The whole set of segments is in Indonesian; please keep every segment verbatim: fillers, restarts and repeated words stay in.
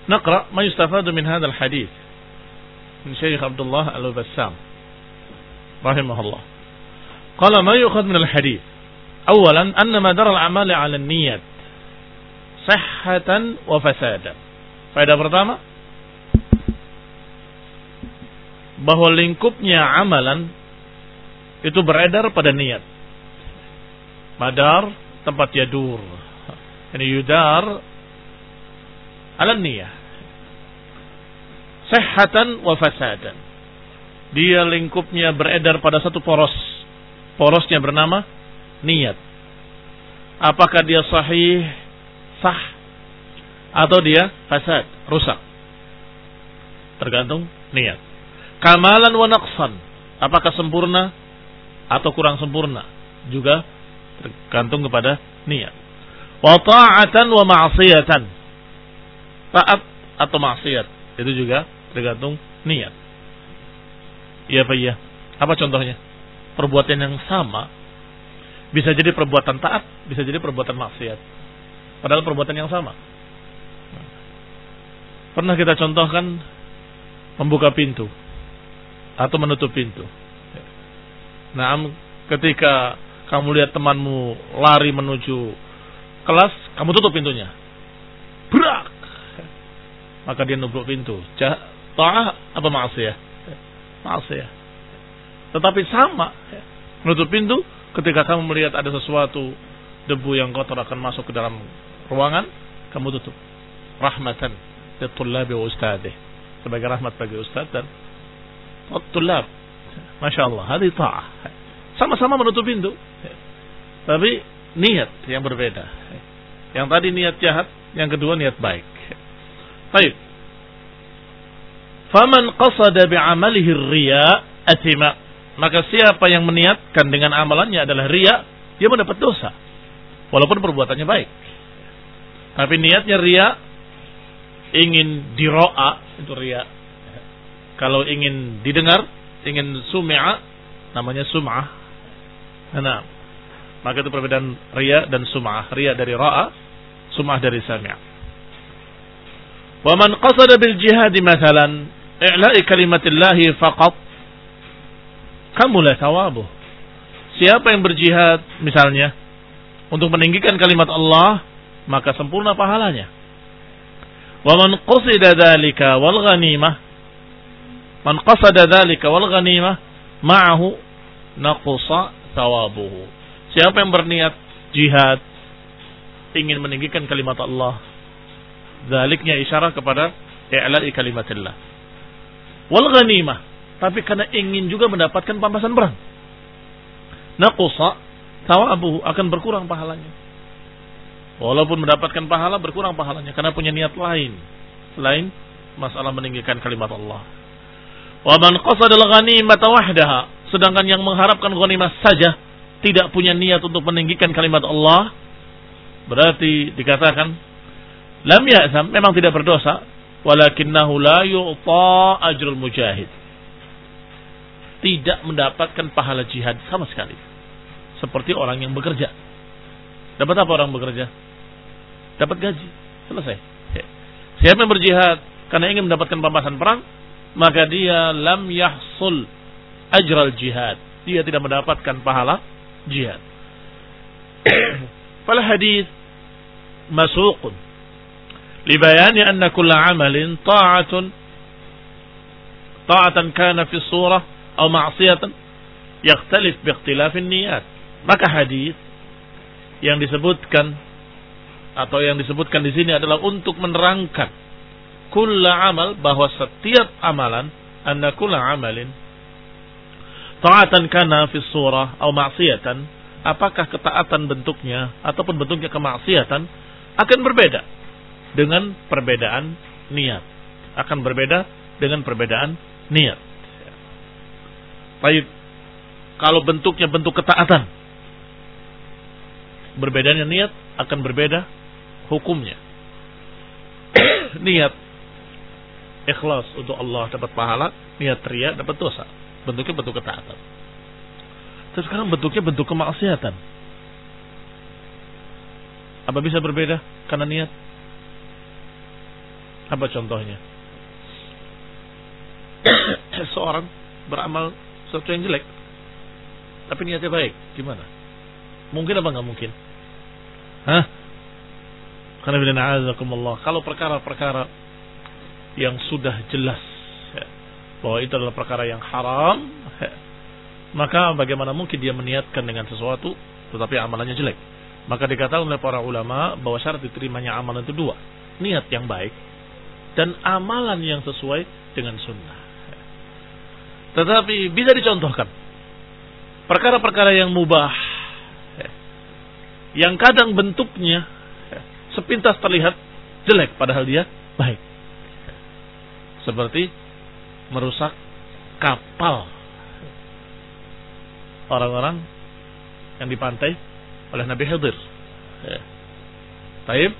نقرأ ما يستفاد من هذا الحديث من شيخ عبد الله البسام رحمه الله. قال ما يؤخذ من الحديث أولا أن مدار الأعمال على النيات صحة وفسادا. Faedah pertama, bahwa lingkupnya amalan itu beredar pada niat. Madar tempat yadur, ini yudar ala niyah. Sihhatan wa fasadan. Dia lingkupnya beredar pada satu poros. Porosnya bernama niat. Apakah dia sahih, sah, atau dia fasad, rusak? Tergantung niat. Kamalan wa naqsan. Apakah sempurna atau kurang sempurna? Juga tergantung kepada niat. Wa ta'atan wa ma'siyatan. Taat atau maksiat, itu juga tergantung niat. Iya Pak, iya. Apa contohnya? Perbuatan yang sama bisa jadi perbuatan taat, bisa jadi perbuatan maksiat. Padahal perbuatan yang sama. Pernah kita contohkan membuka pintu atau menutup pintu. Nah, ketika kamu lihat temanmu lari menuju kelas, kamu tutup pintunya. Brak! Maka dia nubruk pintu. Ta'ah apa maksiyah? Maksiyah. Tetapi sama, menutup pintu ketika kamu melihat ada sesuatu debu yang kotor akan masuk ke dalam ruangan, kamu tutup. Rahmatan litullabi wa ustadih. Sebagai rahmat bagi ustaz dan tullab. Masya Allah, hadi ta'ah. Sama-sama menutup pintu, tapi niat yang berbeda. Yang tadi niat jahat, yang kedua niat baik. Baik. Faman qasada bi'amalihi riya athima. Maka siapa yang meniatkan dengan amalannya adalah riya, dia mendapat dosa. Walaupun perbuatannya baik. Tapi niatnya riya, ingin diro'a, itu riya. Kalau ingin didengar, ingin sum'a, namanya sum'ah. Nah, maka itu perbedaan riya dan sum'ah. Riya dari ra'a, sum'ah dari sami'. Wa man qasada bil jihad mathalan i'la'i kalimatillahi faqat kamula thawabuh. Siapa yang berjihad misalnya untuk meninggikan kalimat Allah, maka sempurna pahalanya. Wa man qasada dzalika wal ghanimah man qasada dzalika wal ghanimah ma'ahu naqsa thawabuhu. Siapa yang berniat jihad ingin meninggikan kalimat Allah, zaliknya isyarat kepada i'la'i kalimatillah. Wal ghanimah, tapi karena ingin juga mendapatkan pampasan perang, naqsa thawabuhu, akan berkurang pahalanya. Walaupun mendapatkan pahala, berkurang pahalanya karena punya niat lain selain masalah meninggikan kalimat Allah. Wa man qasada al-ghanimata wahdaha, sedangkan yang mengharapkan ghanimah saja tidak punya niat untuk meninggikan kalimat Allah, berarti dikatakan lam ya'zam, memang tidak berdosa, walakinnahu la yu'ta ajrul mujahid. Tidak mendapatkan pahala jihad sama sekali. Seperti orang yang bekerja. Dapat apa orang bekerja? Dapat gaji. Selesai. Siapa yang berjihad karena ingin mendapatkan pampasan perang, maka dia lam yahsul ajral jihad. Dia tidak mendapatkan pahala jihad. Fal hadis masuqun libayani anna kulla amalin ta'atun ta'atan kana fi surah atau ma'siyatan yakhtalif biikhtilafin niyat. Maka hadis yang disebutkan atau yang disebutkan di sini adalah untuk menerangkan kulla amal, bahwa setiap amalan, anna kulla amalin ta'atan kana fi surah atau ma'siyatan, apakah ketaatan bentuknya ataupun bentuknya kemaksiatan akan berbeda dengan perbedaan niat. Akan berbeda dengan perbedaan niat. Baik, kalau bentuknya bentuk ketaatan, berbedanya niat akan berbeda hukumnya. Niat ikhlas untuk Allah dapat pahala, niat riya dapat dosa. Bentuknya bentuk ketaatan. Terus sekarang bentuknya bentuk kemaksiatan. Apa bisa berbeda karena niat? Apa contohnya? Seorang beramal sesuatu yang jelek, tapi niatnya baik, gimana? Mungkin apa nggak mungkin? Hah? Karena bila na'azakumullah, kalau perkara-perkara yang sudah jelas ya, bahwa itu adalah perkara yang haram, ya, maka bagaimana mungkin dia meniatkan dengan sesuatu tetapi amalannya jelek? Maka dikatakan oleh para ulama bahwa syarat diterimanya amalan itu dua, niat yang baik dan amalan yang sesuai dengan sunnah. Tetapi bisa dicontohkan perkara-perkara yang mubah, yang kadang bentuknya sepintas terlihat jelek padahal dia baik, seperti merusak kapal orang-orang yang di pantai oleh Nabi Khidir. Taib,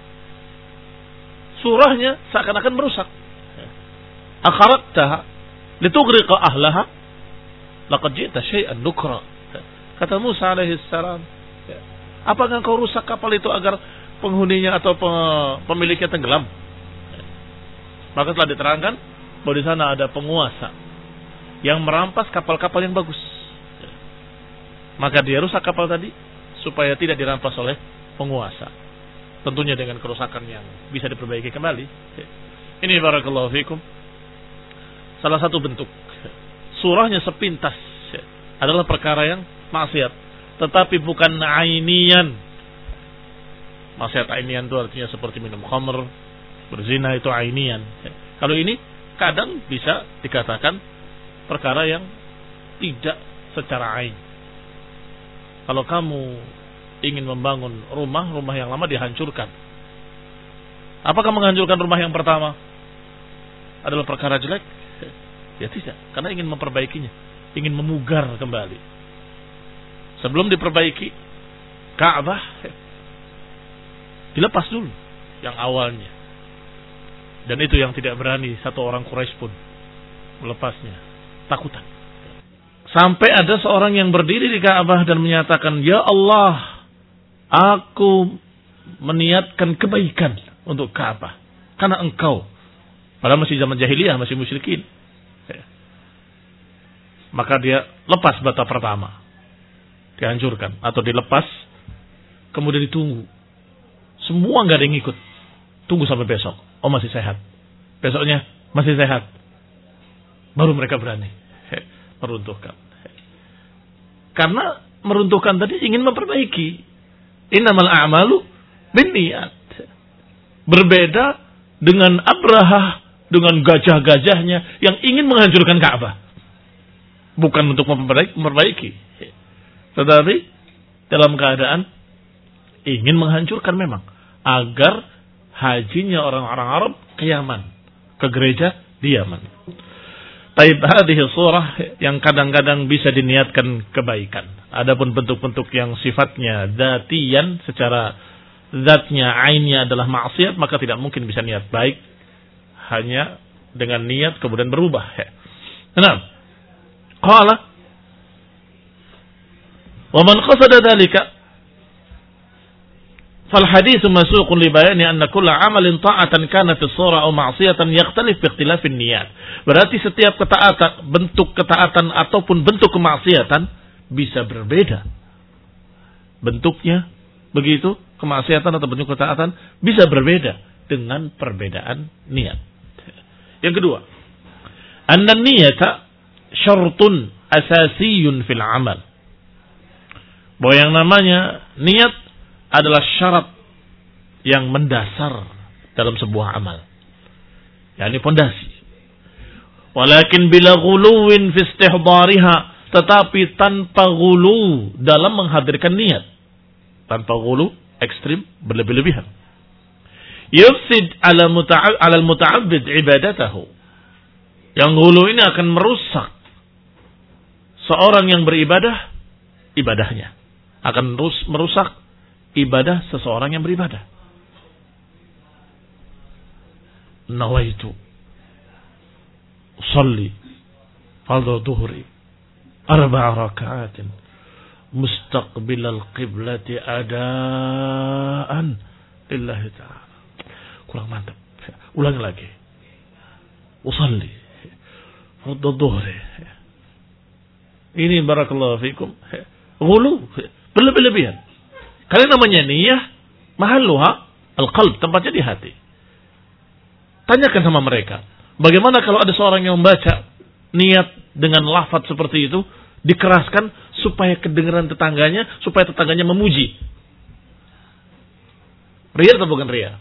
surahnya seakan-akan merusak. Akharaktaha litughriqa ahlaha laqad ji'ta syai'an nukra. Kata Musa alaihi salam, apakah engkau rusak kapal itu agar penghuninya atau pemiliknya tenggelam? Maka telah diterangkan bahwa di sana ada penguasa yang merampas kapal-kapal yang bagus. Maka dia rusak kapal tadi supaya tidak dirampas oleh penguasa. Tentunya dengan kerusakan yang bisa diperbaiki kembali. Ini barakallahu fikum salah satu bentuk surahnya sepintas adalah perkara yang maksiat, tetapi bukan ainian. Maksiat ainian itu artinya seperti minum khamr, berzina, itu ainian. Kalau ini kadang bisa dikatakan perkara yang tidak secara ain. Kalau kamu ingin membangun rumah, rumah yang lama dihancurkan. Apakah menghancurkan rumah yang pertama adalah perkara jelek? Ya tidak, karena ingin memperbaikinya, ingin memugar kembali. Sebelum diperbaiki Ka'bah, dilepas dulu yang awalnya. Dan itu yang tidak berani satu orang Quraisy pun melepasnya, takutan. Sampai ada seorang yang berdiri di Ka'bah dan menyatakan, "Ya Allah, aku meniatkan kebaikan untuk Ka'bah karena engkau." Padahal masih zaman jahiliyah, masih musyrikin. Maka dia lepas bata pertama, dihancurkan atau dilepas, kemudian ditunggu. Semua nggak ada yang ikut. Tunggu sampai besok. Oh masih sehat. Besoknya masih sehat. Baru mereka berani meruntuhkan. Karena meruntuhkan tadi ingin memperbaiki. Innamal a'malu binniyat. Berbeda dengan Abraha, dengan gajah-gajahnya yang ingin menghancurkan Ka'bah. Bukan untuk memperbaiki, tetapi dalam keadaan ingin menghancurkan memang, agar hajinya orang-orang Arab ke Yaman, ke gereja di Yaman. Taib hadhihi surah yang kadang-kadang bisa diniatkan kebaikan. Adapun bentuk-bentuk yang sifatnya dzatiyan, secara zatnya, ainnya adalah maksiat, maka tidak mungkin bisa niat baik hanya dengan niat kemudian berubah. Kenapa? Qala wa man qasada dzalika fal hadits masuqun li bayani anna kull amalin ta'atan kanat as-sura aw ma'siyatan yakhtalif bi ikhtilafin niyat. Berarti setiap ketaatan, bentuk ketaatan ataupun bentuk kemaksiatan bisa berbeda bentuknya. Begitu kemaksiatan atau bentuk ketaatan bisa berbeda dengan perbedaan niat. Yang kedua, anna niyata syartun asasiyun fil amal. Bahwa yang namanya niat adalah syarat yang mendasar dalam sebuah amal. yakni pondasi. Walakin bila ghuluwin fi istihdariha, tetapi tanpa ghulu dalam menghadirkan niat. Tanpa ghulu ekstrim, berlebih-lebihan. Yufsid ala muta'ab ala al-muta'abbid ibadatahu. Yang ghulu ini akan merusak seorang yang beribadah ibadahnya. Akan merusak ibadah seseorang yang beribadah. Nawaitu usalli fardhu dhuhri arba'a raka'atin mustaqbilal qiblati adaan lillahi ta'ala. Kurang mantap. Ulangi lagi. Usalli. Fardhu dhuhri. Ini barakallahu fikum. Ghulu. Berlebih-lebihan. Karena namanya niyah. Mahalluha. Al-qalb. Tempatnya di hati. Tanyakan sama mereka. Bagaimana kalau ada seorang yang membaca niat dengan lafaz seperti itu. Dikeraskan supaya kedengaran tetangganya. Supaya tetangganya memuji. Ria atau bukan ria?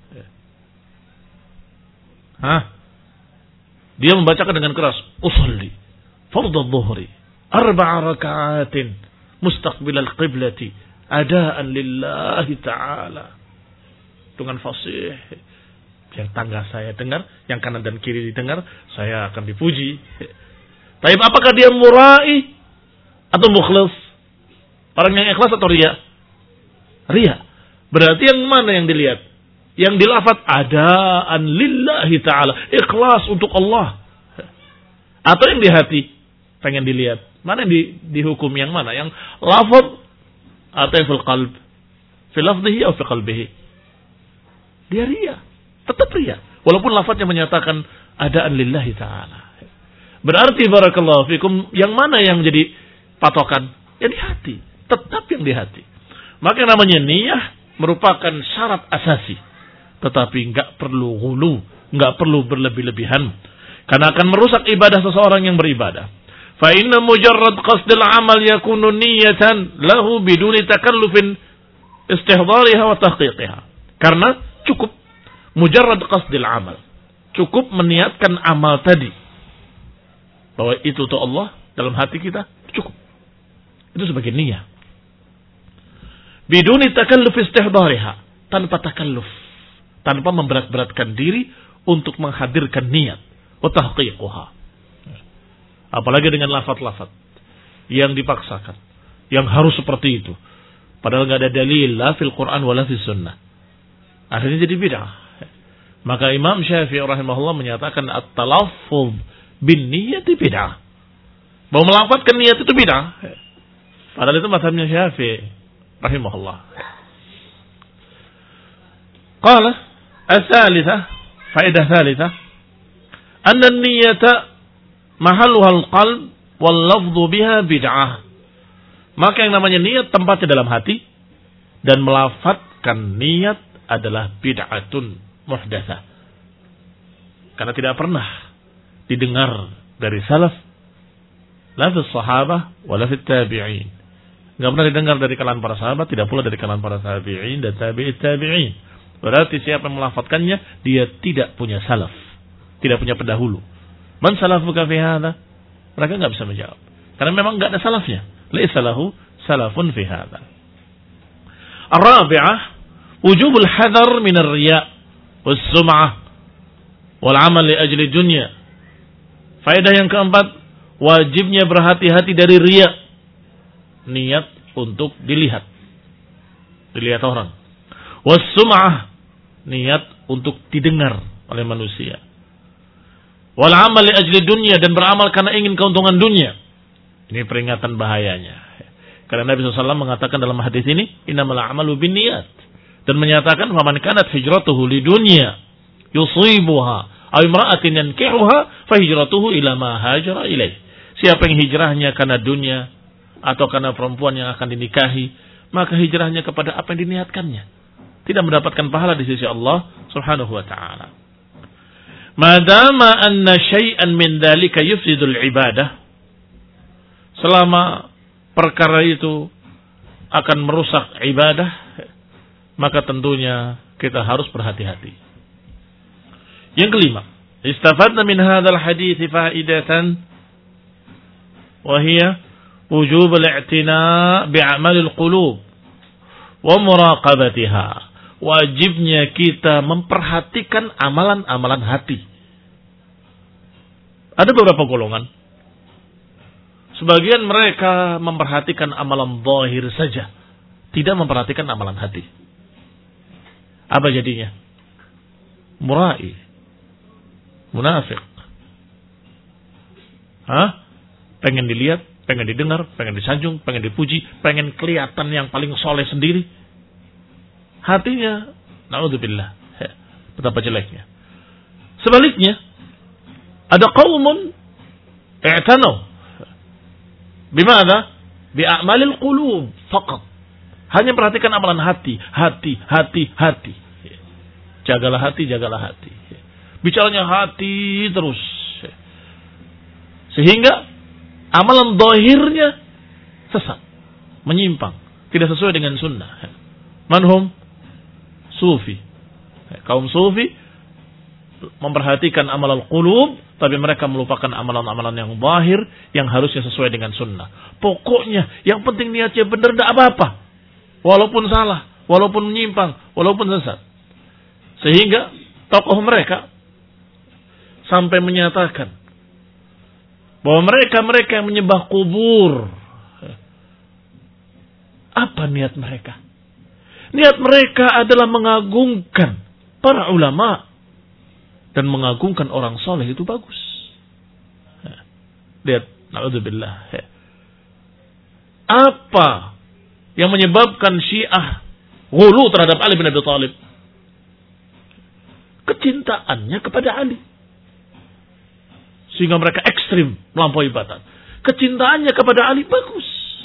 Hah? Dia membacakan dengan keras. Usalli. Fardhu dhuhri. Arba'a raka'atin. Mustaqbilal qiblati. Adaan lillahi ta'ala. Dengan fasih. Yang tangga saya dengar. Yang kanan dan kiri didengar. Saya akan dipuji. Tapi apakah dia murai? Atau mukhlis? Orang yang ikhlas atau ria? Ria. Berarti yang mana yang dilihat? Yang dilafat adaan lillahi ta'ala. Ikhlas untuk Allah. Atau yang di hati. Pengen dilihat. Mana yang di, dihukum yang mana? Yang lafad atau yang fil qalb? Fil lafdihi atau fil qalbihi? Dia ria. Tetap ria. Walaupun lafadnya menyatakan adaan lillahi ta'ala. Berarti barakallahu fikum. Yang mana yang jadi patokan? Yang di hati. Tetap yang di hati. Maka namanya niyah merupakan syarat asasi. Tetapi enggak perlu ghulu, enggak perlu berlebih-lebihan. Karena akan merusak ibadah seseorang yang beribadah. Fa inna mujarrad qasdil amal yakunu niyatan lahu biduni takallufin istihdariha wa tahqiqiha. Karena cukup mujarrad qasdil amal. Cukup meniatkan amal tadi. Bahwa itu untuk Allah dalam hati kita, cukup. Itu sebagai niyah. Biduni takalluf istihdariha. Tanpa takalluf. Tanpa memberat-beratkan diri untuk menghadirkan niat. Wa tahqiquha. Apalagi dengan lafaz-lafaz yang dipaksakan. Yang harus seperti itu. Padahal enggak ada dalil la fil Quran wala fis sunnah. Akhirnya jadi bid'ah. Maka Imam Syafi'i rahimahullah menyatakan at-talaffuz bin niyyati bid'ah. Bahwa melafazkan niat itu bid'ah. Padahal itu mazhabnya Syafi'i rahimahullah. Qala as-salitsah, faedah salitsah, anna an-niyyata mahalluha al-qalb wal lafdhu biha bid'ah. Maka yang namanya niat tempatnya dalam hati dan melafadzkan niat adalah bid'atun muhdatsah. Karena tidak pernah didengar dari salaf la fi sahabah wala fi tabi'in. Enggak pernah didengar dari kalangan para sahabat, tidak pula dari kalangan para tabi'in dan tabi'it tabi'in. Berarti siapa yang melafadzkannya, dia tidak punya salaf, tidak punya pendahulu. Man salafuka fi hadza? Mereka enggak bisa menjawab. Karena memang enggak ada salafnya. Laisa lahu salafun fi hadza. Ar-rabi'ah, wujubul hadar min ar-riya' was-sum'ah wal 'amal li ajli dunya. Faedah yang keempat, wajibnya berhati-hati dari riya. Niat untuk dilihat. Dilihat orang. Was-sum'ah, niat untuk didengar oleh manusia. Wal 'amal li ajli dunya, dan beramal karena ingin keuntungan dunia. Ini peringatan bahayanya. Karena Nabi shallallahu alaihi wasallam mengatakan dalam hadis ini, innamal a'malu binniyat, dan menyatakan faman kanat hijratuhu lidunya yusibuha aw imra'atin yankihuha fa hijratuhu ila ma hajara ilaih. Siapa yang hijrahnya karena dunia atau karena perempuan yang akan dinikahi, maka hijrahnya kepada apa yang diniatkannya. Tidak mendapatkan pahala di sisi Allah Subhanahu wa taala. Madama anna syai'an min dzalika yufsidul ibadah. Selama perkara itu akan merusak ibadah, maka tentunya kita harus berhati-hati. Yang kelima, istafadna min hadzal hadits faidatan wa hiya wujub al-i'tina' bi'amalil qulub wa muraqabatiha. Wajibnya kita memperhatikan amalan-amalan hati. Ada beberapa golongan. Sebagian mereka memperhatikan amalan zahir saja, tidak memperhatikan amalan hati. Apa jadinya? Murai, munafik. Hah? Pengen dilihat, pengen didengar, pengen disanjung, pengen dipuji, pengen kelihatan yang paling soleh sendiri. Hatinya, na'udzubillah, betapa jeleknya. Sebaliknya, ada qaumun i'tanaw bimana? Bi'amalil qulub faqat. Hanya perhatikan amalan hati, hati, hati, hati. Jagalah hati, jagalah hati. Bicaranya hati terus. Sehingga amalan zahirnya sesat, menyimpang, tidak sesuai dengan sunnah. Manhum sufi. Kaum sufi memperhatikan amalan qulub, tapi mereka melupakan amalan-amalan yang zahir yang harusnya sesuai dengan sunnah. Pokoknya yang penting niatnya benar, tidak apa-apa. Walaupun salah, walaupun menyimpang, walaupun sesat. Sehingga tokoh mereka sampai menyatakan bahwa mereka-mereka yang menyembah kubur, apa niat mereka? Niat mereka adalah mengagungkan para ulama dan mengagungkan orang soleh, itu bagus. Lihat, na'udzubillah. Apa yang menyebabkan Syiah ghulu terhadap Ali bin Abi Thalib? Kecintaannya kepada Ali. Sehingga mereka ekstrim, melampaui batas. Kecintaannya kepada Ali bagus.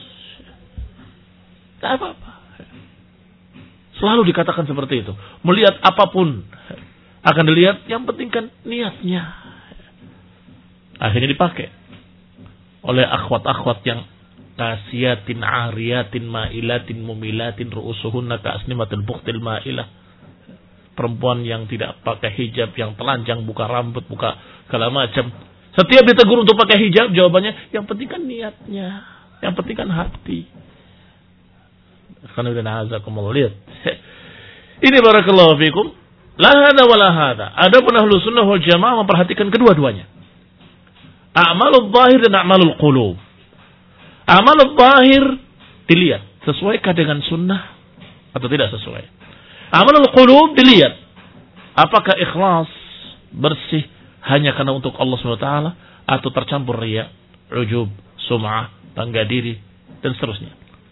Tak apa-apa. Selalu dikatakan seperti itu. Melihat apapun akan dilihat, yang penting kan niatnya. Akhirnya dipakai oleh akhwat-akhwat yang kasiatin, ariyatin, ma'ilatin, mumilatin, ru'usuhunna ka'asnimatil bukhtil ma'ilah. Perempuan yang tidak pakai hijab, yang telanjang, buka rambut, buka segala macam. Setiap ditegur untuk pakai hijab, jawabannya, yang penting kan niatnya. Yang penting kan hati. Karena udah na'azakumullah. Lihat. Ini barakallahu fikum. La hada wa la hada. Adapun ahlu sunnah wal jamaah memperhatikan kedua-duanya. A'malul zahir dan a'malul qulub. A'malul zahir dilihat sesuaikah dengan sunnah atau tidak sesuai. A'malul qulub dilihat apakah ikhlas, bersih hanya karena untuk Allah subhanahu wa taala atau tercampur riya, ujub, sum'ah, bangga diri dan seterusnya.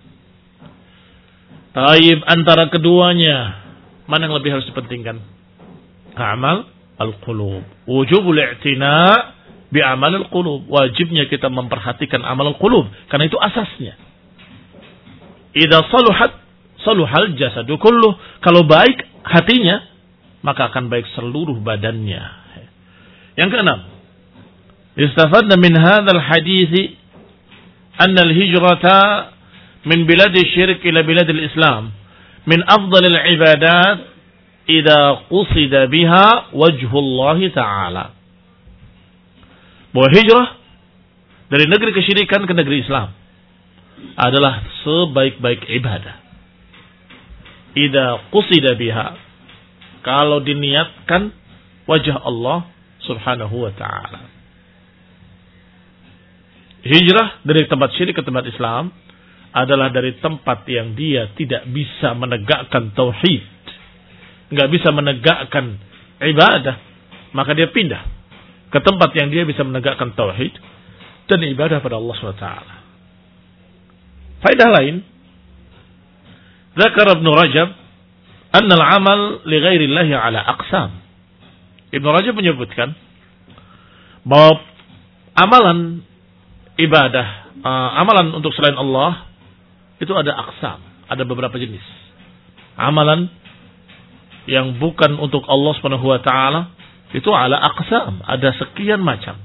Taib, antara keduanya mana yang lebih harus dipentingkan? Amal al-qulub. Wujubul i'tina' bi amal al-qulub. Wajibnya kita memperhatikan amal al-qulub karena itu asasnya. Idza saluhat saluhal jasadu kulluh. Kalau baik hatinya, maka akan baik seluruh badannya. Yang keenam, istafadna min hadzal hadits anna al-hijrata min bilad asy-syirk ila bilad al-islam min afdalil ibadat idza qusida biha wajhullah ta'ala. Bahwa hijrah dari negeri kesyirikan ke negeri Islam adalah sebaik-baik ibadah idza qusida biha, kalau diniatkan wajah Allah subhanahu wa ta'ala. Hijrah dari tempat syirik ke tempat Islam adalah dari tempat yang dia tidak bisa menegakkan tauhid, nggak bisa menegakkan ibadah, maka dia pindah ke tempat yang dia bisa menegakkan tauhid dan ibadah pada Allah subhanahu wa taala. Faedah lain, Zakar Ibn Rajab anna al-amal li ghairi Allah ala aqsam. Ibn Rajab menyebutkan bahwa amalan ibadah, uh, amalan untuk selain Allah itu ada aqsam, ada beberapa jenis. Amalan yang bukan untuk Allah Subhanahu wa taala itu ala aqsam, ada sekian macam.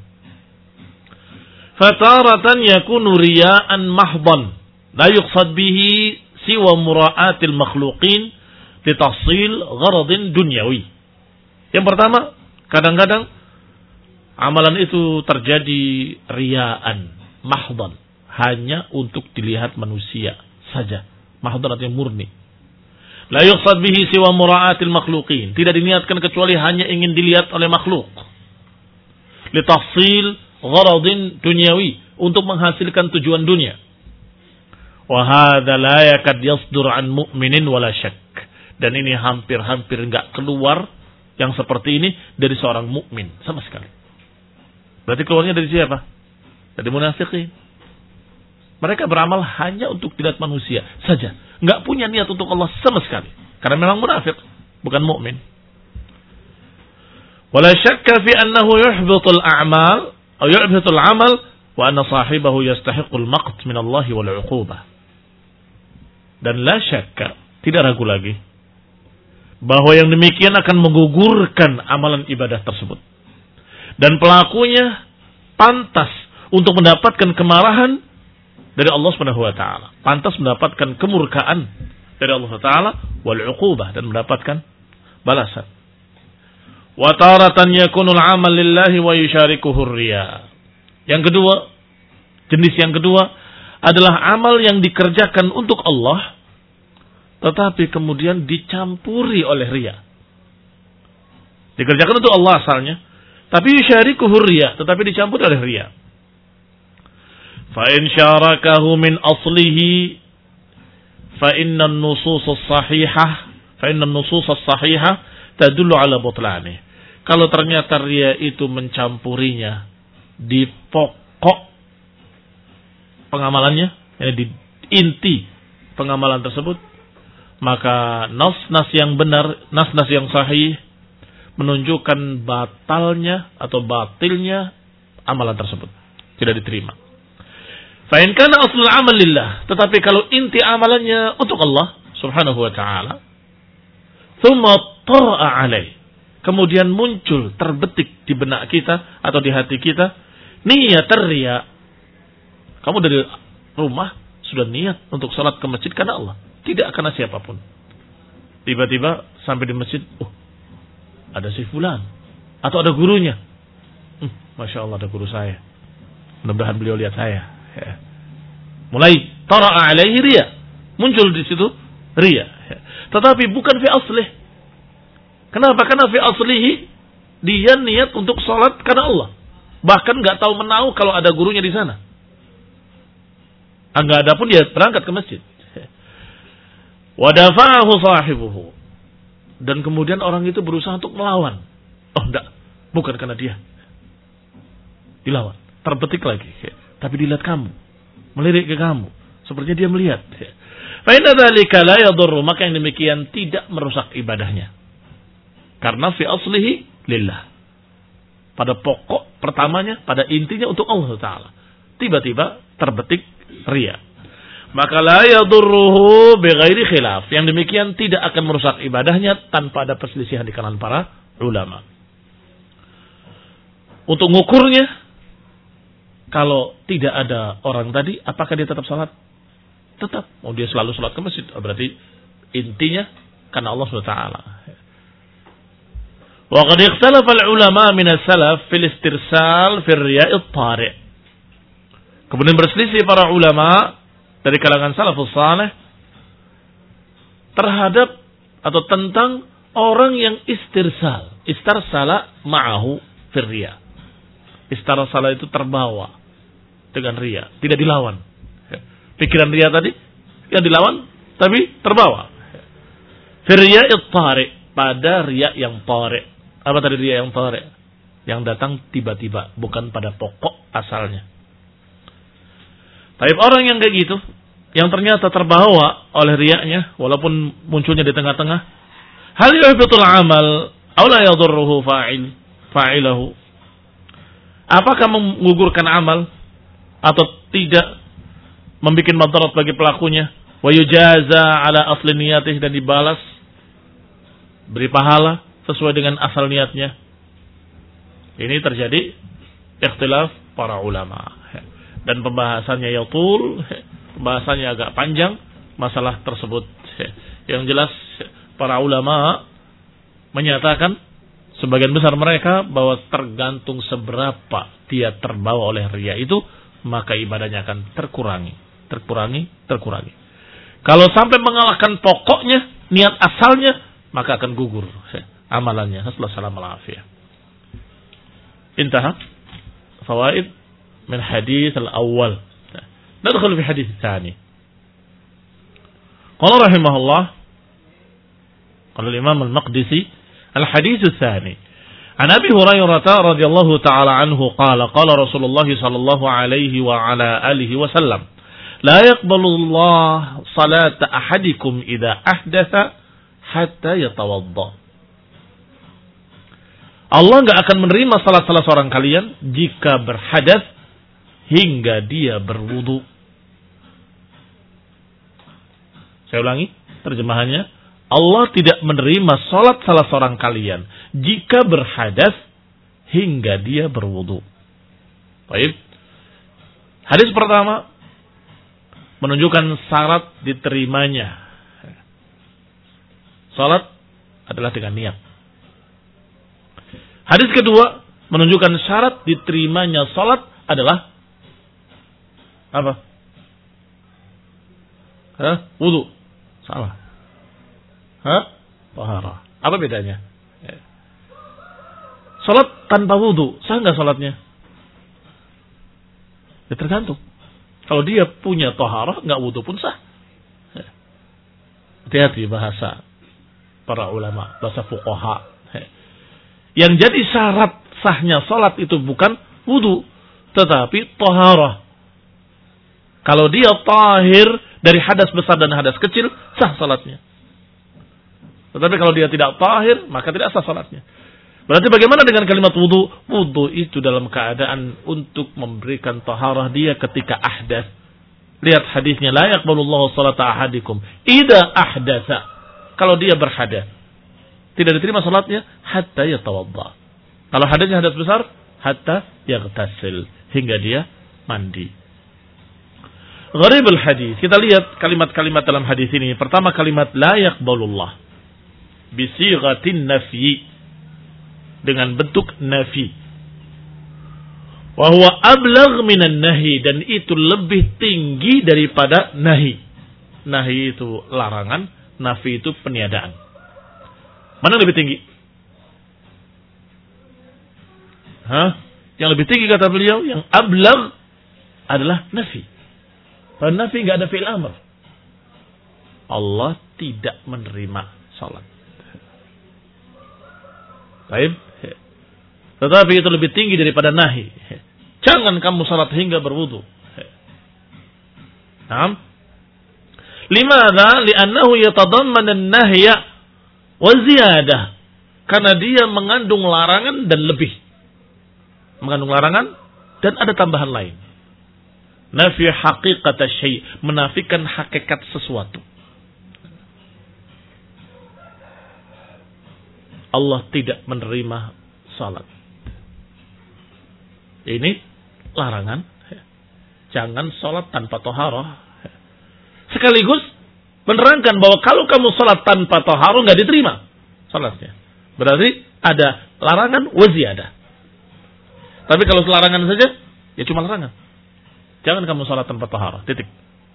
Fataratan yakunu riya'an mahdhan, la yuqsad bihi siwa mura'atil makhluqin li tahsil gharadin dunyawi. Yang pertama, kadang-kadang amalan itu terjadi riya'an mahdhan, hanya untuk dilihat manusia saja. Mahdhan artinya murni. La yuqsad bihi siwa mura'atil makhluqin, tidak diniatkan kecuali hanya ingin dilihat oleh makhluk. Li tahsil gharadin dunyawi, untuk menghasilkan tujuan dunia. Wa hadza la yakad yasdur an mu'minin wala syak. Dan ini hampir-hampir enggak keluar yang seperti ini dari seorang mukmin sama sekali. Berarti keluarnya dari siapa? Dari munafiqin. Mereka beramal hanya untuk dilihat manusia saja, enggak punya niat untuk Allah sama sekali. Karena memang munafik, bukan mukmin. Wala syakka fi annahu yuhbitul a'mal atau yuhbitul amal wa anna sahibahu yastahiqul maqt min Allah wal 'uqubah. Dan la syakka, tidak ragu lagi, bahwa yang demikian akan menggugurkan amalan ibadah tersebut. Dan pelakunya pantas untuk mendapatkan kemarahan dari Allah Subhanahu wa taala, pantas mendapatkan kemurkaan dari Allah taala wal 'uqubah, dan mendapatkan balasan. Wa taratan yakunul 'amal lillahi wa yusyarikuhu riya. Yang kedua, jenis yang kedua adalah amal yang dikerjakan untuk Allah tetapi kemudian dicampuri oleh riya. Dikerjakan untuk Allah asalnya, tapi yusyarikuhu riya, tetapi dicampuri oleh riya. Fa in syarakahu min aslihi fa inna an-nusus as-sahihah fa inna an-nusus as-sahihah tadullu ala butlani. Kalau ternyata riya itu mencampurinya di pokok pengamalannya, yani di inti pengamalan tersebut, maka nas-nas yang benar, nas-nas yang sahih menunjukkan batalnya atau batilnya amalan tersebut, tidak diterima. Fa in kana aslul amal lillah, tetapi kalau inti amalannya untuk Allah Subhanahu wa taala, thumma tara'a alaih, kemudian muncul, terbetik di benak kita atau di hati kita niat riya. Kamu dari rumah sudah niat untuk salat ke masjid karena Allah, tidak karena siapapun. Tiba-tiba sampai di masjid, oh, ada si fulan atau ada gurunya. Hmm, Masya Allah, ada guru saya. Mudah-mudahan beliau lihat saya. Ya. Mulai tara'a alaihi riya, muncul di situ riya. Ya. Tetapi bukan fi aslih. Kenapa? Karena fi aslihi dia niat untuk salat karena Allah. Bahkan nggak tahu menahu kalau ada gurunya di sana. Enggak ada pun dia berangkat ke masjid. Wa dafa'ahu sahibuhu. Dan kemudian orang itu berusaha untuk melawan. Oh enggak, bukan karena dia. Dilawan, terbetik lagi. Tapi dilihat kamu, melirik ke kamu. Sepertinya dia melihat. Fa inna dzalika la yadurru, maka yang demikian tidak merusak ibadahnya. Karena fi aslihi lillah. Pada pokok pertamanya, pada intinya untuk Allah Ta'ala. Tiba-tiba terbetik riya. Maka la yadurruhu bighairi khilaf. Yang demikian tidak akan merusak ibadahnya tanpa ada perselisihan di kalangan para ulama. Untuk ngukurnya, kalau tidak ada orang tadi, apakah dia tetap salat? Tetap. Mau dia selalu salat ke masjid, berarti intinya karena Allah subhanahu wa taala. Wa qad ikhtalafa al-ulama min as-salaf fil istirsal fi ar-riya' at-tari'. Kemudian berselisih para ulama dari kalangan salafus saleh terhadap atau tentang orang yang istirsal. Istarsala ma'ahu fi ar-riya'. Istarsala itu terbawa dengan riya, tidak dilawan. Pikiran riya tadi yang dilawan tapi terbawa. Fi ar-riya' at-tari', pada riya yang tari'. Apa tadi riya yang tari'? Yang datang tiba-tiba, bukan pada pokok asalnya. Tapi orang yang kayak gitu, yang ternyata terbawa oleh riyanya, walaupun munculnya di tengah-tengah, hal yuhbitul amal aw la yadurruhu fa'il fa'ilahu. Apakah menggugurkan amal atau tidak membuat madarat bagi pelakunya? Wa yujaza ala asli niyatih, dan dibalas, beri pahala sesuai dengan asal niatnya. Ini terjadi ikhtilaf para ulama. Dan pembahasannya yatul, pembahasannya agak panjang masalah tersebut. Yang jelas para ulama menyatakan, sebagian besar mereka, bahwa tergantung seberapa dia terbawa oleh riya itu, maka ibadahnya akan terkurangi, terkurangi, terkurangi. Kalau sampai mengalahkan pokoknya, niat asalnya, maka akan gugur amalannya. Assalamualaikum warahmatullahi wabarakatuh. Intaha fawaid min hadis al-awwal. Nadkhul fi hadis tsani. Qala rahimahullah, qala al-Imam al-Maqdisi, al-hadis tsani. An Abi Hurairah radhiyallahu ta'ala anhu qala qala Rasulullah sallallahu alaihi wa ala alihi wa sallam, la yaqbalu Allah salata ahadikum idza ahdatha hatta yatawadda. Allah nggak akan menerima salat salah seorang kalian jika berhadas hingga dia berwudu. Saya ulangi terjemahannya. Allah tidak menerima salat salah seorang kalian jika berhadas hingga dia berwudu. Baik. Hadis pertama menunjukkan syarat diterimanya salat adalah dengan niat. Hadis kedua menunjukkan syarat diterimanya salat adalah apa? Hah? Wudu. Salah. Hah? Taharah. Apa bedanya? Ya. Salat tanpa wudu, sah nggak salatnya? Ya tergantung. Kalau dia punya taharah, nggak wudu pun sah. Ya. Hati-hati bahasa para ulama, bahasa fuqaha. Ya. Yang jadi syarat sahnya salat itu bukan wudu, tetapi taharah. Kalau dia tahir dari hadas besar dan hadas kecil, sah salatnya. Tetapi kalau dia tidak tahir, maka tidak sah salatnya. Berarti bagaimana dengan kalimat wudu? Wudu itu dalam keadaan untuk memberikan taharah dia ketika ahdas. Lihat hadisnya, la yaqbalullahu salata ahadikum idza ahdatsa. Kalau dia berhadas, tidak diterima salatnya hatta yatawadda. Kalau hadasnya hadas besar, hatta yaghtasil, hingga dia mandi. Gharibul hadis. Kita lihat kalimat-kalimat dalam hadis ini. Pertama kalimat la yaqbalullah bisighatin nafyi, dengan bentuk nafi. Wa huwa ablagh minan nahi, dan itu lebih tinggi daripada nahi. Nahi itu larangan, nafi itu peniadaan. Mana lebih tinggi? Hah? Yang lebih tinggi kata beliau, yang ablagh adalah nafi. Pada nafi enggak ada fi'il amr. Allah tidak menerima salat. Baik. Tetapi itu lebih tinggi daripada nahi. Jangan kamu salat hingga berwudu. Naam. Limadha? Li'annahu yatadammana an-nahya wa ziyadah. Karena dia mengandung larangan dan lebih. Mengandung larangan dan ada tambahan lain. Nafi haqiqat asy-syai', menafikan hakikat sesuatu. Allah tidak menerima salat. Ini larangan. Jangan salat tanpa taharah. Sekaligus menerangkan bahwa kalau kamu salat tanpa taharah enggak diterima salatnya. Berarti ada larangan wa ziyadah. Tapi kalau larangan saja, ya cuma larangan. Jangan kamu salat tanpa taharah. Titik.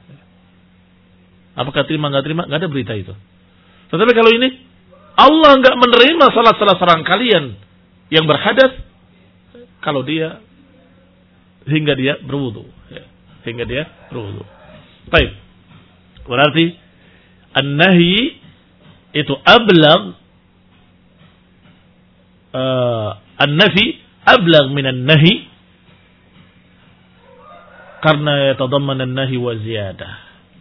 Apakah terima enggak terima? Enggak ada berita itu. Tetapi kalau ini Allah enggak menerima salat salah seorang kalian yang berhadas kalau dia hingga dia berwudu, ya, hingga dia berwudu. Baik. Berarti an-nahi itu ablagh uh, an-nafi ablagh min an-nahi karena yatadammana an-nahi wa ziyadah.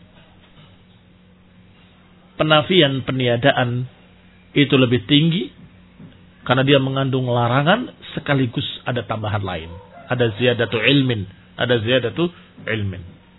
Penafian peniadaan itu lebih tinggi karena dia mengandung larangan sekaligus ada tambahan lain. Ada ziyadatu ilmin, ada ziyadatu ilmin.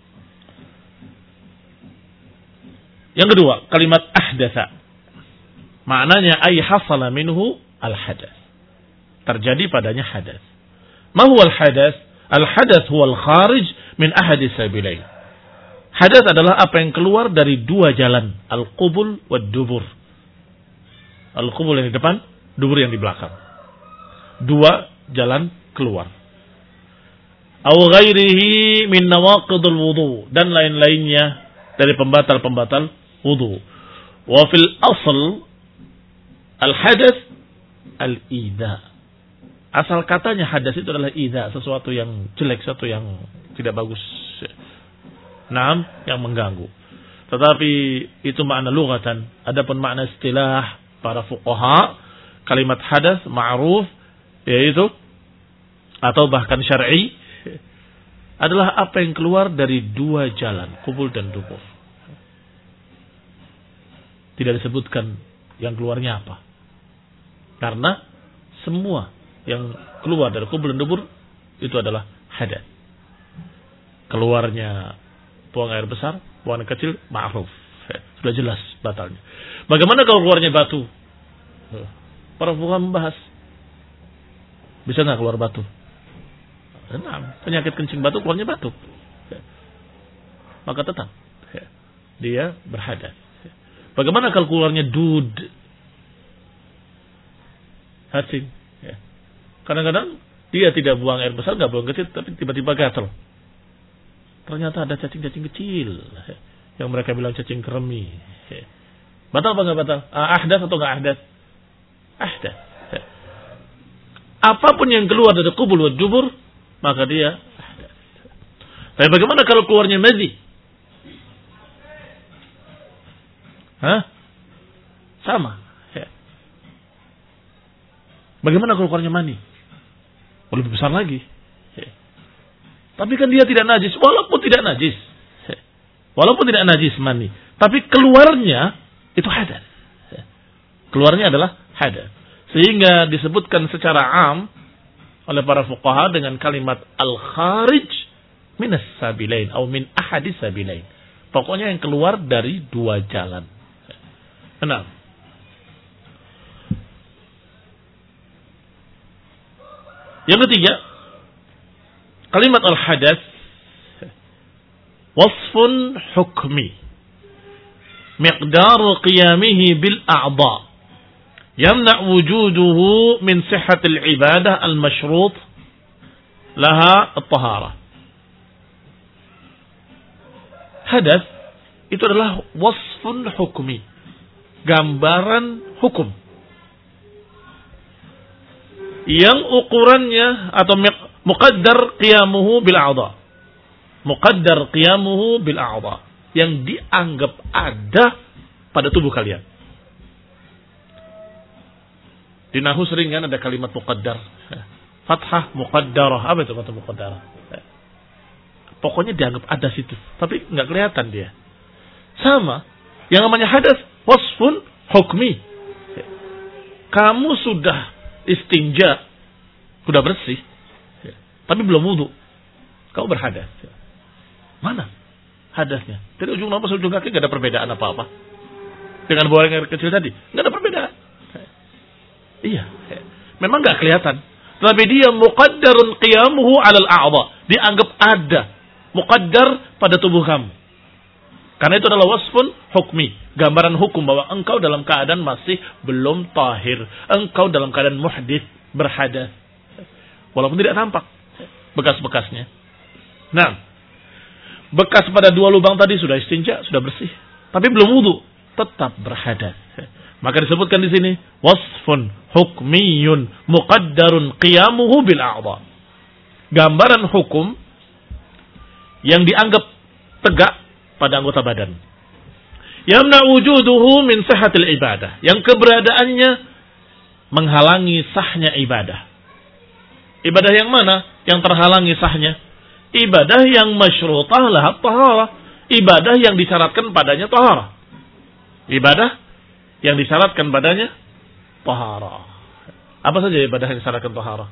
Yang kedua, kalimat ahdatsa. Maknanya ay hasala minhu al-hadath. Terjadi padanya hadas. Ma huwa al-hadath? Al-hadath huwa al-kharij min ahadi sabilain. Hadas adalah apa yang keluar dari dua jalan, al-qubul wad-dubur. Al-qubul yang di depan, dubur yang di belakang. Dua jalan keluar. Aw ghairihi min nawaqidul wudu, dan lain-lainnya dari pembatal-pembatal wudu. Wa fil asl al-hadath al-idha. Asal katanya hadas itu adalah idha, sesuatu yang jelek, sesuatu yang tidak bagus. Naam, yang mengganggu. Tetapi itu makna lughatan. Adapun makna istilah para fuqaha, kalimat hadas ma'ruf yaitu atau bahkan syar'i adalah apa yang keluar dari dua jalan, kubul dan dubur. Tidak disebutkan yang keluarnya apa. Karena semua yang keluar dari kubul dan dubur itu adalah hadas. Keluarnya buang air besar, buang air kecil, ma'ruf. Sudah jelas batalnya. Bagaimana kalau keluarnya batu? Para fuqaha membahas. Bisa nggak keluar batu? Nah, penyakit kencing batu keluarnya batu. Maka tetap dia berhadas. Bagaimana kalau keluarnya dud? Hacing. Kadang-kadang dia tidak buang air besar, nggak buang kecil, tapi tiba-tiba gatal. Ternyata ada cacing-cacing kecil yang mereka bilang cacing kremi. Batal apa nggak batal? Ahdas atau nggak ahdas? Ahdas. Apapun yang keluar dari kubul wa dubur, maka dia ahdas. Tapi bagaimana kalau keluarnya madhi? Hah? Sama. Bagaimana kalau keluarnya mani? Lebih besar lagi. Tapi kan dia tidak najis, walaupun tidak najis. Walaupun tidak najis mani, tapi keluarnya itu hadas. Keluarnya adalah hadas. Sehingga disebutkan secara am oleh para fuqaha dengan kalimat al-kharij minas sabilain atau min ahadis sabilain. Pokoknya yang keluar dari dua jalan. Enam. Yang ketiga, kalimat al-hadas wasfun hukmi miqdar qiyamihi bil a'dha yamna wujuduhu min sihhatil ibadah al-mashrut laha at-taharah. Hadas itu adalah wasfun hukmi, gambaran hukum yang ukurannya atau muqaddar qiyamuhu bil a'dha. Muqaddar qiyamuhu bil a'dha, yang dianggap ada pada tubuh kalian. Di nahwu sering kan ada kalimat muqaddar. Fathah muqaddarah. Apa itu kata muqaddarah? Pokoknya dianggap ada situ, tapi enggak kelihatan dia. Sama, yang namanya hadas wasfun hukmi. Kamu sudah istinja, sudah bersih, tapi belum wudu, kau berhadas. Mana hadasnya? Dari ujung nafas ujung kaki gak ada perbedaan apa-apa dengan buang air kecil tadi, gak ada perbedaan. Iya, memang gak kelihatan, tapi dia muqaddarun qiyamuhu alal a'dha, dianggap ada, muqaddar pada tubuh kamu. Karena itu adalah wasfun hukmi, gambaran hukum bahwa engkau dalam keadaan masih belum tahir, engkau dalam keadaan muhdits, berhadas, walaupun tidak tampak bekas-bekasnya. Nah, bekas pada dua lubang tadi sudah istinja, sudah bersih, tapi belum wudu, tetap berhadas. Maka disebutkan di sini wasfun hukmiyun muqaddarun qiyamuhu bil a'dha, gambaran hukum yang dianggap tegak pada anggota badan. Yamna wujuduhu min sihhatil ibadah, yang keberadaannya menghalangi sahnya ibadah. Ibadah yang mana yang terhalangi sahnya? Ibadah yang masyrutah lahat taharah, ibadah yang disyaratkan padanya taharah. Ibadah yang disyaratkan padanya taharah. Apa saja ibadah yang disyaratkan taharah?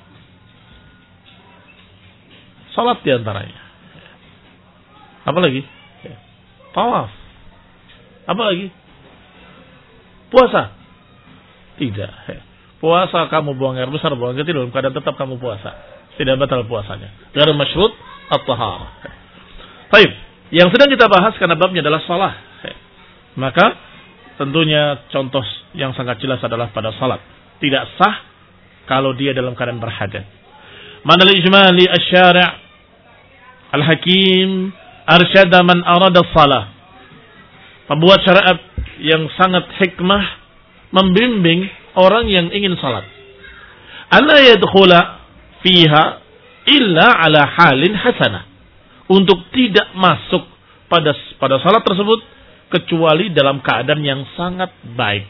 Salat di antaranya. Apa lagi? Tawaf. Apa lagi? Puasa. Tidak. Puasa kamu buang air besar, buang kecil, dalam keadaan tetap kamu puasa. Tidak batal puasanya. Ghair masyrut at-taharah. Baik. Yang sedang kita bahas karena babnya adalah salat. Maka tentunya contoh yang sangat jelas adalah pada salat. Tidak sah kalau dia dalam keadaan berhadas. Manal ijmali asy-syari' al-hakim arsyada man arada salah. Pembuat syariat yang sangat hikmah membimbing orang yang ingin salat. Alla yadkhula fiha illa ala halin hasanah. Untuk tidak masuk pada pada salat tersebut kecuali dalam keadaan yang sangat baik.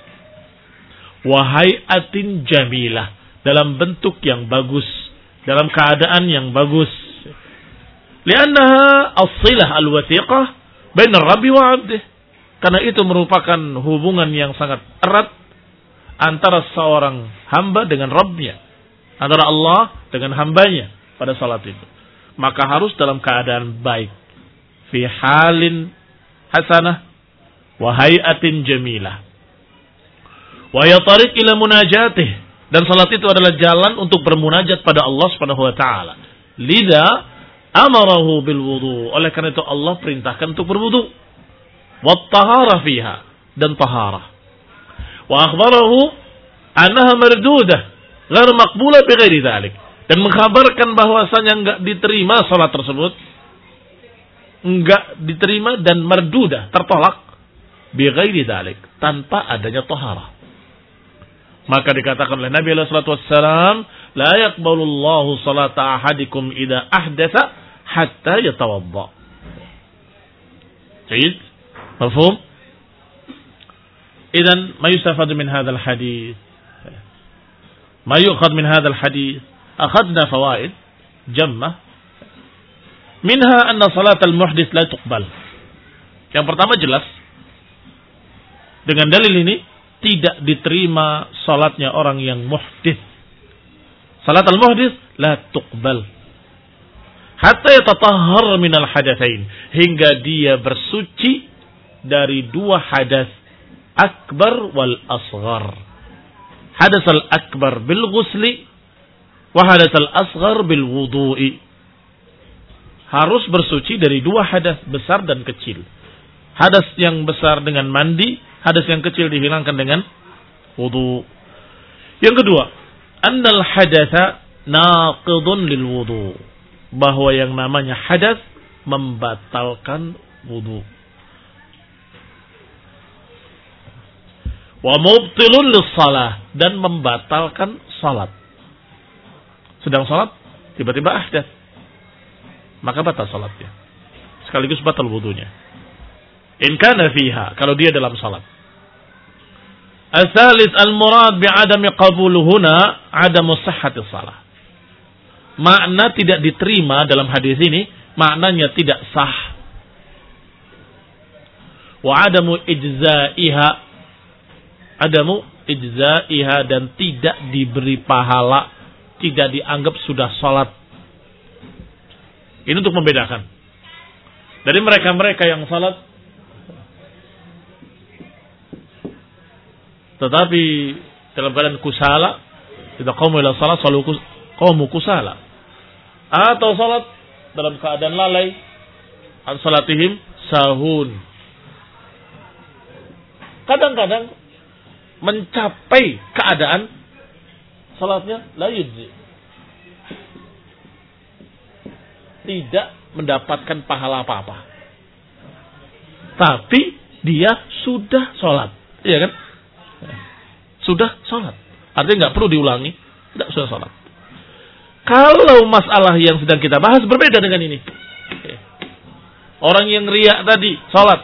Wahai atin jamilah, dalam bentuk yang bagus, dalam keadaan yang bagus. Liannaha as-silah al-wathiqah baina Rabbi wa 'abdih. Karena itu merupakan hubungan yang sangat erat antara seorang hamba dengan Rabbnya, antara Allah dengan hambanya pada salat itu. Maka harus dalam keadaan baik, fi halin hasanah wa hayatin jamilah. Wa yatariq ila munajatih, dan salat itu adalah jalan untuk bermunajat pada Allah Subhanahu wa taala. Lidza amarahu bil wudu, oleh karena itu Allah perintahkan untuk berwudu. Wat tahara fiha, dan taharah. Wa akhbarahu annaha mardudah ghairu maqbulah bighairi dzalik, dan mengkhabarkan bahwasanya enggak diterima salat tersebut, enggak diterima dan mardudah, tertolak, bighairi dzalik, tanpa adanya taharah. Maka dikatakan oleh Nabi sallallahu alaihi wasallam, la yaqbalullahu salata ahadikum idza ahdatsa hatta yatawadda. Baik? Mafhum? Idzan ma yustafadu min hadzal hadits? Ma yu'khadh min hadzal hadits? Akhadna fawaid jammah. Minha anna salatal muhdits la tuqbal. Yang pertama jelas, dengan dalil ini tidak diterima salatnya orang yang muhdits. Salat al-muhdits la tuqbal hatta yatatahhar min al-hadatsain, hingga dia bersuci dari dua hadas, akbar wal asghar. Hadas al-akbar bil ghusli wa hadas al-asghar bil wudu'i. Harus bersuci dari dua hadas, besar dan kecil. Hadas yang besar dengan mandi, hadas yang kecil dihilangkan dengan wudu. Yang kedua, annal hadatsa naqidun lil wudu, bahwa yang namanya hadas membatalkan wudu. Wa mubtilun lis shalah, dan membatalkan salat. Sedang salat tiba-tiba ahdas, maka batal salatnya, sekaligus batal wudunya. In kana fiha, kalau dia dalam salat. Al-thalits al-murad bi'adami qabul huna adamu sihhatis salah. Makna tidak diterima dalam hadis ini, maknanya tidak sah. Wa adamu ijza'iha, adamu ijza'iha, dan tidak diberi pahala, tidak dianggap sudah salat. Ini untuk membedakan dari mereka-mereka yang salat tetapi dalam keadaan kusala, tidak qamu ila salat salu qamu kusala, atau salat dalam keadaan lalai, an salatihim sahun. Kadang-kadang mencapai keadaan salatnya la yujzi, tidak mendapatkan pahala apa-apa, tapi dia sudah salat, iya kan? Sudah salat, artinya nggak perlu diulangi, tidak sudah salat. Kalau masalah yang sedang kita bahas berbeda dengan ini. Orang yang riya tadi salat,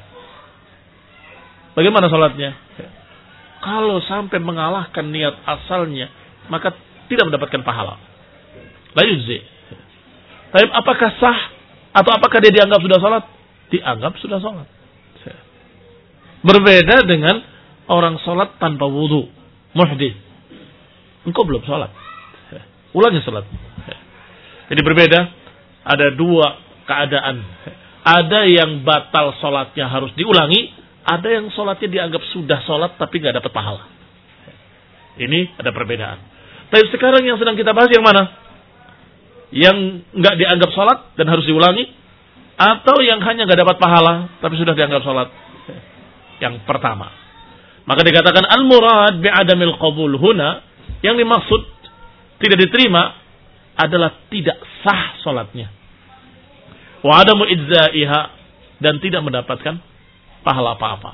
bagaimana salatnya? Kalau sampai mengalahkan niat asalnya, maka tidak mendapatkan pahala. La yujzi. Tapi apakah sah atau apakah dia dianggap sudah salat? Dianggap sudah salat. Berbeda dengan orang salat tanpa wudu, muhdits. Engkau belum salat, ulangi salat. Jadi berbeda, ada dua keadaan. Ada yang batal salatnya harus diulangi, ada yang salatnya dianggap sudah salat tapi nggak dapat pahala. Ini ada perbedaan. Tapi sekarang yang sedang kita bahas yang mana? Yang nggak dianggap salat dan harus diulangi, atau yang hanya nggak dapat pahala tapi sudah dianggap salat? Yang pertama. Maka dikatakan al-murad bi'adamil qabul huna, yang dimaksud tidak diterima adalah tidak sah salatnya. Wa adamu ijza'iha, dan tidak mendapatkan pahala apa-apa.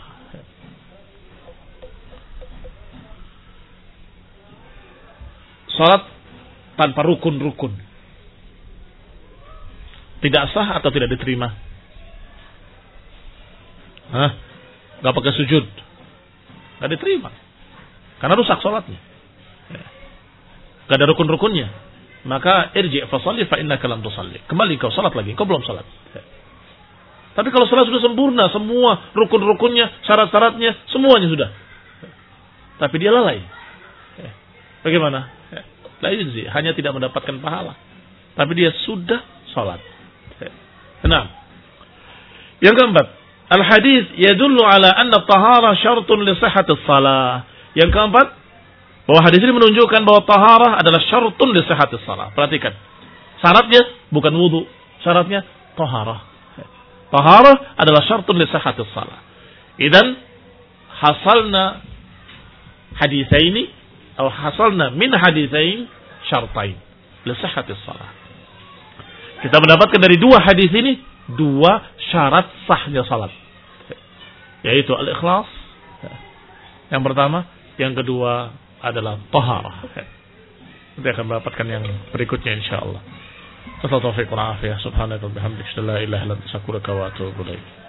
Salat tanpa rukun-rukun tidak sah atau tidak diterima? Hah? Gak pakai sujud, gak diterima, karena rusak sholatnya, gak ada rukun-rukunnya. Maka irji' fasalli fa innaka lam tusalli, kembali kau salat lagi, kau belum salat. Tapi kalau salat sudah sempurna, semua rukun-rukunnya, syarat-syaratnya, semuanya sudah, tapi dia lalai. Bagaimana? La yujzi, hanya tidak mendapatkan pahala. Tapi dia sudah sholat. Enam. Yang keempat, al-hadis yadullu ala anna tahara syartun li sihhatis shalah. Yang keempat, bahwa hadis ini menunjukkan bahwa taharah adalah syartun li sihhatis shalah. Perhatikan. Syaratnya bukan wudu, syaratnya taharah. Taharah adalah syartun li sihhatis shalah. Idzan hasalna haditsaini atau hasalna min haditsain syartain li sihhatis shalah. Kita mendapatkan dari dua hadis ini dua syarat sahnya salat. Yaitu al-ikhlas. Yang pertama, yang kedua adalah taharah. Kita akan mendapatkan yang berikutnya insyaallah. Wassalamualaikum warahmatullahi wabarakatuh. Subhanaka wa bihamdika la ilaha illa anta astaghfiruka wa atubu ilaik.